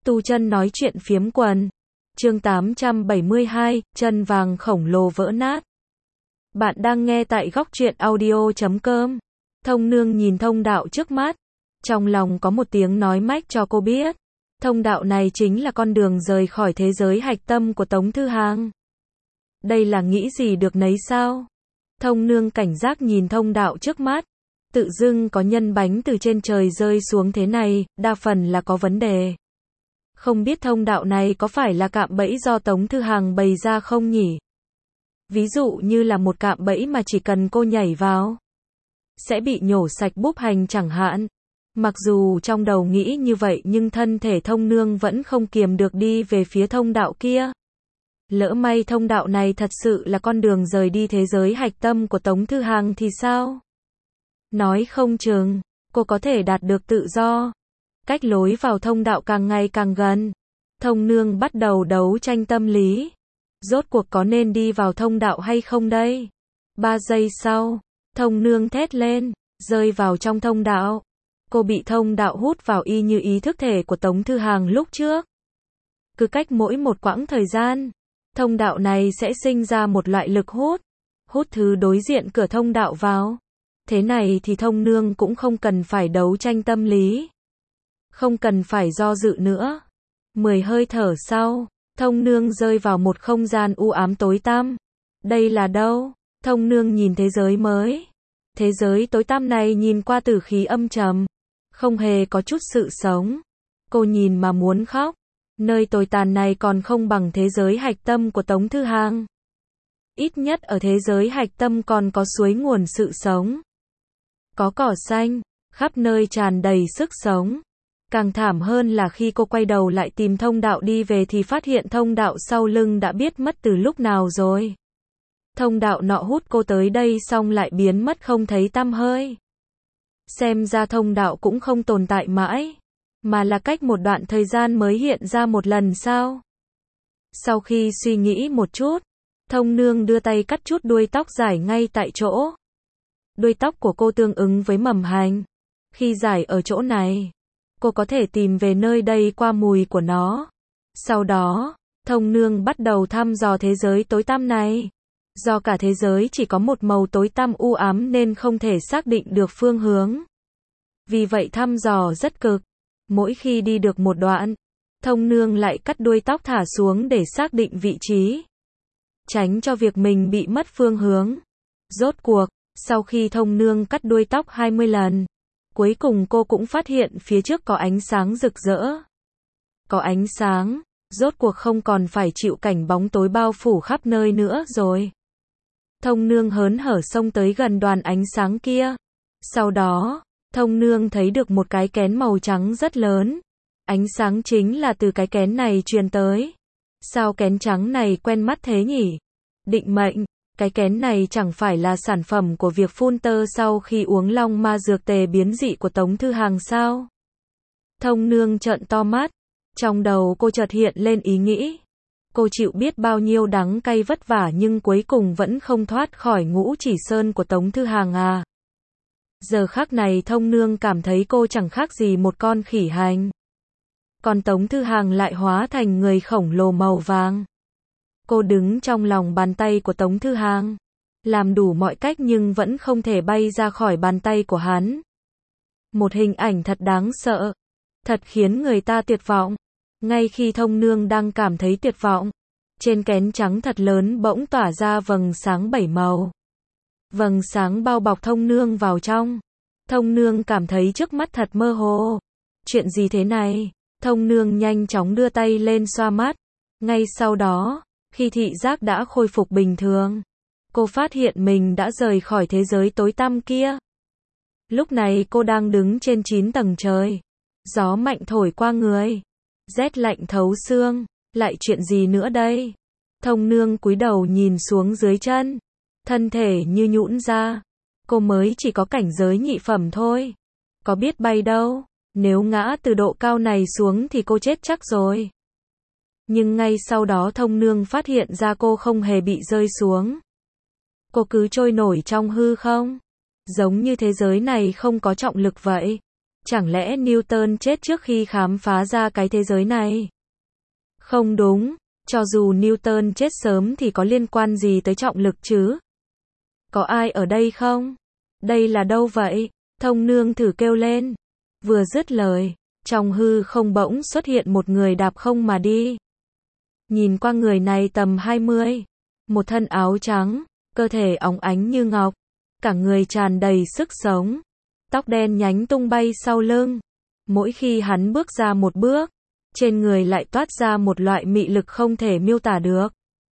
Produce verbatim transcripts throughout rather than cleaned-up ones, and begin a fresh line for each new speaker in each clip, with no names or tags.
Tu chân nói chuyện phiếm quần. Chương tám trăm bảy mươi hai, chân vàng khổng lồ vỡ nát. Bạn đang nghe tại góc truyện audio chấm com. Thông nương nhìn thông đạo trước mắt. Trong lòng có một tiếng nói mách cho cô biết. Thông đạo này chính là con đường rời khỏi thế giới hạch tâm của Tống Thư Hàng. Đây là nghĩ gì được nấy sao? Thông nương cảnh giác nhìn thông đạo trước mắt. Tự dưng có nhân bánh từ trên trời rơi xuống thế này, đa phần là có vấn đề. Không biết thông đạo này có phải là cạm bẫy do Tống Thư Hàng bày ra không nhỉ? Ví dụ như là một cạm bẫy mà chỉ cần cô nhảy vào, sẽ bị nhổ sạch búp hành chẳng hạn. Mặc dù trong đầu nghĩ như vậy nhưng thân thể thông nương vẫn không kiềm được đi về phía thông đạo kia. Lỡ may thông đạo này thật sự là con đường rời đi thế giới hạch tâm của Tống Thư Hàng thì sao? Nói không chừng, cô có thể đạt được tự do. Cách lối vào thông đạo càng ngày càng gần. Thông nương bắt đầu đấu tranh tâm lý. Rốt cuộc có nên đi vào thông đạo hay không đây? Ba giây sau, thông nương thét lên, rơi vào trong thông đạo. Cô bị thông đạo hút vào y như ý thức thể của Tống Thư Hàng lúc trước. Cứ cách mỗi một quãng thời gian, thông đạo này sẽ sinh ra một loại lực hút. Hút thứ đối diện cửa thông đạo vào. Thế này thì thông nương cũng không cần phải đấu tranh tâm lý. Không cần phải do dự nữa. Mười hơi thở sau, thông nương rơi vào một không gian u ám tối tăm. Đây là đâu? Thông nương nhìn thế giới mới. Thế giới tối tăm này nhìn qua tử khí âm trầm. Không hề có chút sự sống. Cô nhìn mà muốn khóc. Nơi tồi tàn này còn không bằng thế giới hạch tâm của Tống Thư Hàng. Ít nhất ở thế giới hạch tâm còn có suối nguồn sự sống. Có cỏ xanh, khắp nơi tràn đầy sức sống. Càng thảm hơn là khi cô quay đầu lại tìm thông đạo đi về thì phát hiện thông đạo sau lưng đã biết mất từ lúc nào rồi. Thông đạo nọ hút cô tới đây xong lại biến mất không thấy tăm hơi. Xem ra thông đạo cũng không tồn tại mãi, mà là cách một đoạn thời gian mới hiện ra một lần sao? Sau khi suy nghĩ một chút, thông nương đưa tay cắt chút đuôi tóc dài ngay tại chỗ. Đuôi tóc của cô tương ứng với mầm hành. Khi giải ở chỗ này, cô có thể tìm về nơi đây qua mùi của nó. Sau đó, thông nương bắt đầu thăm dò thế giới tối tăm này. Do cả thế giới chỉ có một màu tối tăm u ám nên không thể xác định được phương hướng. Vì vậy thăm dò rất cực. Mỗi khi đi được một đoạn, thông nương lại cắt đuôi tóc thả xuống để xác định vị trí. Tránh cho việc mình bị mất phương hướng. Rốt cuộc, sau khi thông nương cắt đuôi tóc hai mươi lần, cuối cùng cô cũng phát hiện phía trước có ánh sáng rực rỡ. Có ánh sáng, rốt cuộc không còn phải chịu cảnh bóng tối bao phủ khắp nơi nữa rồi. Thông nương hớn hở xông tới gần đoàn ánh sáng kia. Sau đó, thông nương thấy được một cái kén màu trắng rất lớn. Ánh sáng chính là từ cái kén này truyền tới. Sao kén trắng này quen mắt thế nhỉ? Định mệnh, cái kén này chẳng phải là sản phẩm của việc phun tơ sau khi uống long ma dược tề biến dị của Tống Thư Hàng sao? Thông nương trợn to mắt. Trong đầu cô chợt hiện lên ý nghĩ. Cô chịu biết bao nhiêu đắng cay vất vả nhưng cuối cùng vẫn không thoát khỏi ngũ chỉ sơn của Tống Thư Hàng à. Giờ khắc này thông nương cảm thấy cô chẳng khác gì một con khỉ hành. Còn Tống Thư Hàng lại hóa thành người khổng lồ màu vàng. Cô đứng trong lòng bàn tay của Tống Thư Hàng. Làm đủ mọi cách nhưng vẫn không thể bay ra khỏi bàn tay của hắn. Một hình ảnh thật đáng sợ. Thật khiến người ta tuyệt vọng. Ngay khi thông nương đang cảm thấy tuyệt vọng, trên kén trắng thật lớn bỗng tỏa ra vầng sáng bảy màu. Vầng sáng bao bọc thông nương vào trong. Thông nương cảm thấy trước mắt thật mơ hồ. Chuyện gì thế này? Thông nương nhanh chóng đưa tay lên xoa mắt. Ngay sau đó, khi thị giác đã khôi phục bình thường, cô phát hiện mình đã rời khỏi thế giới tối tăm kia. Lúc này cô đang đứng trên chín tầng trời. Gió mạnh thổi qua người. Rét lạnh thấu xương. Lại chuyện gì nữa đây? Thông nương cúi đầu nhìn xuống dưới chân. Thân thể như nhũn ra. Cô mới chỉ có cảnh giới nhị phẩm thôi. Có biết bay đâu. Nếu ngã từ độ cao này xuống thì cô chết chắc rồi. Nhưng ngay sau đó thông nương phát hiện ra cô không hề bị rơi xuống. Cô cứ trôi nổi trong hư không. Giống như thế giới này không có trọng lực vậy. Chẳng lẽ Newton chết trước khi khám phá ra cái thế giới này? Không đúng, cho dù Newton chết sớm thì có liên quan gì tới trọng lực chứ? Có ai ở đây không? Đây là đâu vậy? Thông nương thử kêu lên. Vừa dứt lời, trong hư không bỗng xuất hiện một người đạp không mà đi. Nhìn qua người này tầm hai mươi, một thân áo trắng, cơ thể óng ánh như ngọc, cả người tràn đầy sức sống, tóc đen nhánh tung bay sau lưng. Mỗi khi hắn bước ra một bước, trên người lại toát ra một loại mị lực không thể miêu tả được.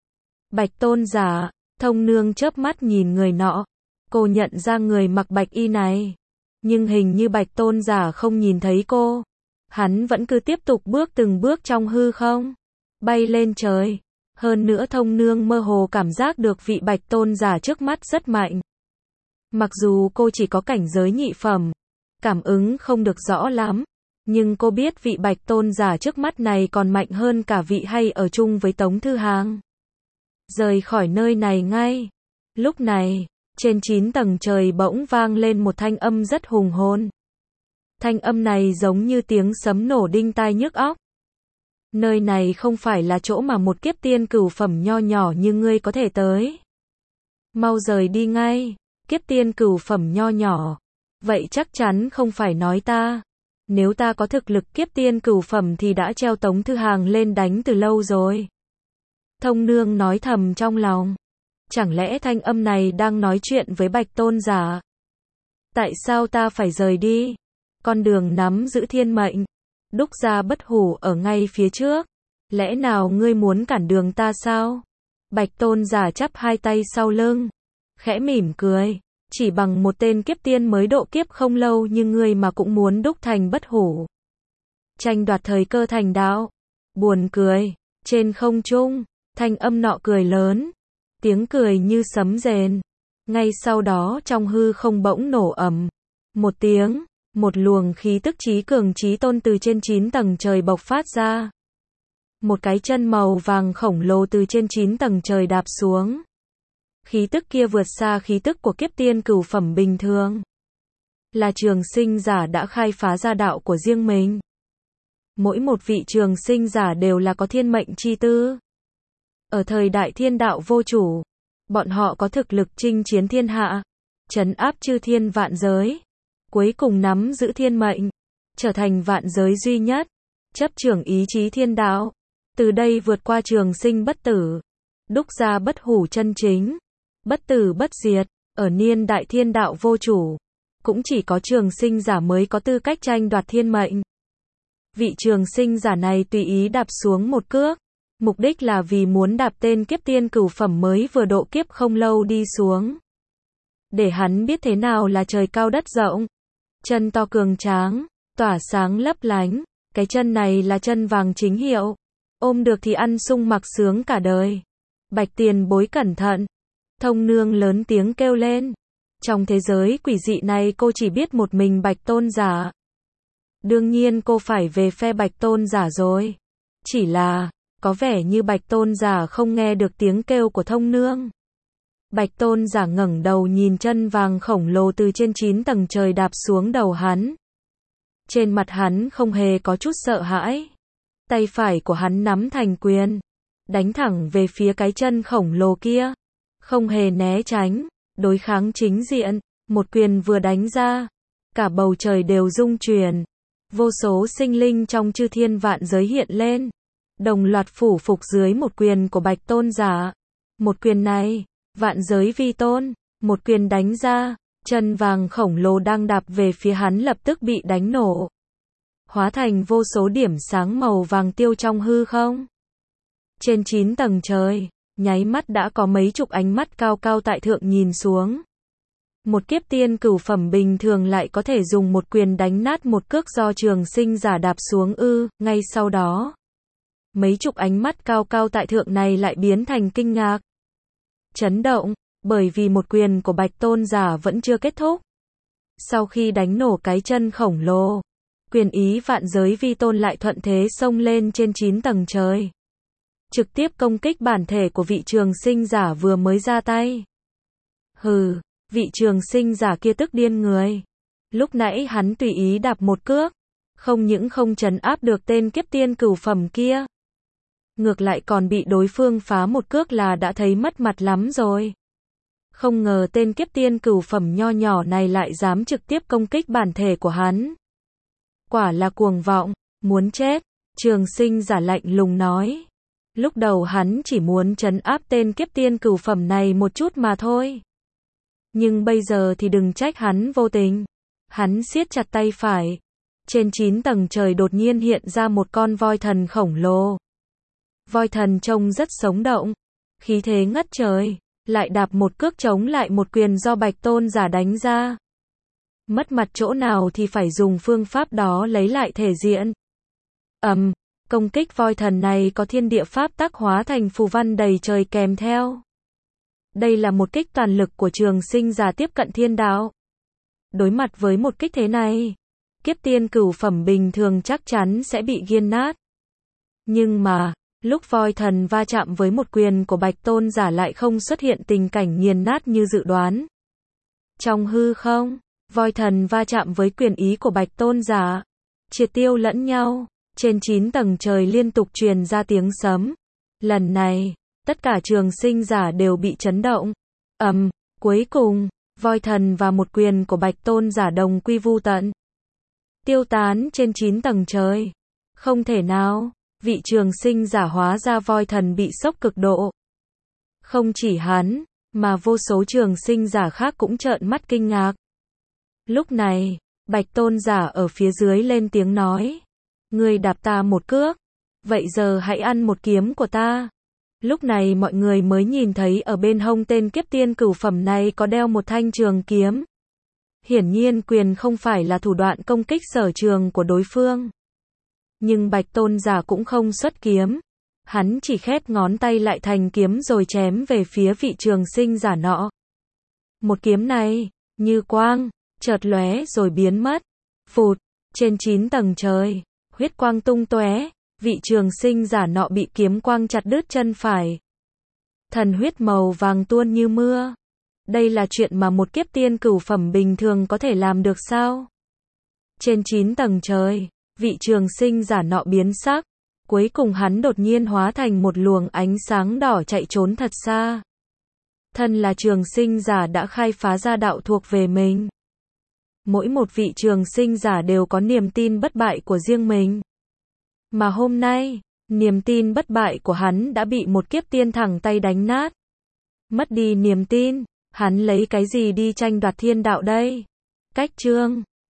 Bạch tôn giả, thông nương chớp mắt nhìn người nọ, cô nhận ra người mặc bạch y này, nhưng hình như bạch tôn giả không nhìn thấy cô. Hắn vẫn cứ tiếp tục bước từng bước trong hư không, bay lên trời. Hơn nữa thông nương mơ hồ cảm giác được vị bạch tôn giả trước mắt rất mạnh. Mặc dù cô chỉ có cảnh giới nhị phẩm, cảm ứng không được rõ lắm, nhưng cô biết vị bạch tôn giả trước mắt này còn mạnh hơn cả vị hay ở chung với Tống Thư Hàng. Rời khỏi nơi này ngay. Lúc này, trên chín tầng trời bỗng vang lên một thanh âm rất hùng hồn. Thanh âm này giống như tiếng sấm nổ đinh tai nhức óc. Nơi này không phải là chỗ mà một kiếp tiên cửu phẩm nho nhỏ như ngươi có thể tới. Mau rời đi ngay, kiếp tiên cửu phẩm nho nhỏ. Vậy chắc chắn không phải nói ta. Nếu ta có thực lực kiếp tiên cửu phẩm thì đã treo Tống Thư Hàng lên đánh từ lâu rồi. Thông nương nói thầm trong lòng. Chẳng lẽ thanh âm này đang nói chuyện với bạch tôn giả? Tại sao ta phải rời đi? Con đường nắm giữ thiên mệnh, đúc ra bất hủ ở ngay phía trước. Lẽ nào ngươi muốn cản đường ta sao? Bạch tôn giả chắp hai tay sau lưng, khẽ mỉm cười. Chỉ bằng một tên kiếp tiên mới độ kiếp không lâu như ngươi mà cũng muốn đúc thành bất hủ. Tranh đoạt thời cơ thành đạo. Buồn cười. Trên không trung, thanh âm nọ cười lớn. Tiếng cười như sấm rền. Ngay sau đó trong hư không bỗng nổ ầm. Một tiếng, một luồng khí tức chí cường chí tôn từ trên chín tầng trời bộc phát ra. Một cái chân màu vàng khổng lồ từ trên chín tầng trời đạp xuống. Khí tức kia vượt xa khí tức của kiếp tiên cửu phẩm bình thường. Là trường sinh giả đã khai phá ra đạo của riêng mình. Mỗi một vị trường sinh giả đều là có thiên mệnh chi tư. Ở thời đại thiên đạo vô chủ, bọn họ có thực lực chinh chiến thiên hạ, trấn áp chư thiên vạn giới, cuối cùng nắm giữ thiên mệnh, trở thành vạn giới duy nhất, chấp trưởng ý chí thiên đạo, từ đây vượt qua trường sinh bất tử, đúc ra bất hủ chân chính, bất tử bất diệt. Ở niên đại thiên đạo vô chủ, cũng chỉ có trường sinh giả mới có tư cách tranh đoạt thiên mệnh. Vị trường sinh giả này tùy ý đạp xuống một cước, mục đích là vì muốn đạp tên kiếp tiên cửu phẩm mới vừa độ kiếp không lâu đi xuống. Để hắn biết thế nào là trời cao đất rộng. Chân to cường tráng, tỏa sáng lấp lánh, cái chân này là chân vàng chính hiệu. Ôm được thì ăn sung mặc sướng cả đời. Bạch tiền bối cẩn thận. Thông nương lớn tiếng kêu lên. Trong thế giới quỷ dị này cô chỉ biết một mình bạch tôn giả. Đương nhiên cô phải về phe bạch tôn giả rồi. Chỉ là, có vẻ như bạch tôn giả không nghe được tiếng kêu của thông nương. Bạch tôn giả ngẩng đầu nhìn chân vàng khổng lồ từ trên chín tầng trời đạp xuống đầu hắn. Trên mặt hắn không hề có chút sợ hãi. Tay phải của hắn nắm thành quyền, đánh thẳng về phía cái chân khổng lồ kia. Không hề né tránh, đối kháng chính diện, một quyền vừa đánh ra, cả bầu trời đều rung chuyển. Vô số sinh linh trong chư thiên vạn giới hiện lên, đồng loạt phủ phục dưới một quyền của bạch tôn giả. Một quyền này, vạn giới vi tôn, một quyền đánh ra, chân vàng khổng lồ đang đạp về phía hắn lập tức bị đánh nổ. Hóa thành vô số điểm sáng màu vàng tiêu trong hư không. Trên chín tầng trời, nháy mắt đã có mấy chục ánh mắt cao cao tại thượng nhìn xuống. Một kiếp tiên cửu phẩm bình thường lại có thể dùng một quyền đánh nát một cước do trường sinh giả đạp xuống ư. Ngay sau đó, mấy chục ánh mắt cao cao tại thượng này lại biến thành kinh ngạc, chấn động, bởi vì một quyền của bạch tôn giả vẫn chưa kết thúc. Sau khi đánh nổ cái chân khổng lồ, quyền ý vạn giới vi tôn lại thuận thế xông lên trên chín tầng trời, trực tiếp công kích bản thể của vị trường sinh giả vừa mới ra tay. Hừ, vị trường sinh giả kia tức điên người. Lúc nãy hắn tùy ý đạp một cước, không những không trấn áp được tên kiếp tiên cửu phẩm kia, ngược lại còn bị đối phương phá một cước là đã thấy mất mặt lắm rồi. Không ngờ tên kiếp tiên cửu phẩm nho nhỏ này lại dám trực tiếp công kích bản thể của hắn. Quả là cuồng vọng, muốn chết, Trường Sinh giả lạnh lùng nói. Lúc đầu hắn chỉ muốn trấn áp tên kiếp tiên cửu phẩm này một chút mà thôi. Nhưng bây giờ thì đừng trách hắn vô tình. Hắn siết chặt tay phải. Trên chín tầng trời đột nhiên hiện ra một con voi thần khổng lồ. Voi thần trông rất sống động, khí thế ngất trời, lại đạp một cước chống lại một quyền do Bạch Tôn giả đánh ra. Mất mặt chỗ nào thì phải dùng phương pháp đó lấy lại thể diện. Ầm, um, công kích voi thần này có thiên địa pháp tác hóa thành phù văn đầy trời kèm theo. Đây là một kích toàn lực của Trường Sinh giả tiếp cận thiên đạo. Đối mặt với một kích thế này, kiếp tiên cửu phẩm bình thường chắc chắn sẽ bị nghiền nát. Nhưng mà, lúc voi thần va chạm với một quyền của Bạch Tôn giả lại không xuất hiện tình cảnh nghiền nát như dự đoán. Trong hư không, voi thần va chạm với quyền ý của Bạch Tôn giả, triệt tiêu lẫn nhau, trên chín tầng trời liên tục truyền ra tiếng sấm. Lần này, tất cả Trường Sinh giả đều bị chấn động. Ầm, um, cuối cùng, voi thần và một quyền của Bạch Tôn giả đồng quy vu tận, tiêu tán trên chín tầng trời. Không thể nào, vị Trường Sinh giả hóa ra voi thần bị sốc cực độ. Không chỉ hắn, mà vô số Trường Sinh giả khác cũng trợn mắt kinh ngạc. Lúc này, Bạch Tôn giả ở phía dưới lên tiếng nói. Ngươi đạp ta một cước, vậy giờ hãy ăn một kiếm của ta. Lúc này mọi người mới nhìn thấy ở bên hông tên kiếp tiên cửu phẩm này có đeo một thanh trường kiếm. Hiển nhiên quyền không phải là thủ đoạn công kích sở trường của đối phương. Nhưng Bạch Tôn giả cũng không xuất kiếm. Hắn chỉ khép ngón tay lại thành kiếm rồi chém về phía vị Trường Sinh giả nọ. Một kiếm này, như quang, chợt lóe rồi biến mất. Phụt, trên chín tầng trời, huyết quang tung tóe, vị Trường Sinh giả nọ bị kiếm quang chặt đứt chân phải. Thần huyết màu vàng tuôn như mưa. Đây là chuyện mà một kiếp tiên cửu phẩm bình thường có thể làm được sao? Trên chín tầng trời, vị Trường Sinh giả nọ biến sắc. Cuối cùng hắn đột nhiên hóa thành một luồng ánh sáng đỏ chạy trốn thật xa. Thân là Trường Sinh giả đã khai phá ra đạo thuộc về mình. Mỗi một vị Trường Sinh giả đều có niềm tin bất bại của riêng mình. Mà hôm nay, niềm tin bất bại của hắn đã bị một kiếp tiên thẳng tay đánh nát. Mất đi niềm tin, hắn lấy cái gì đi tranh đoạt thiên đạo đây? Cách chương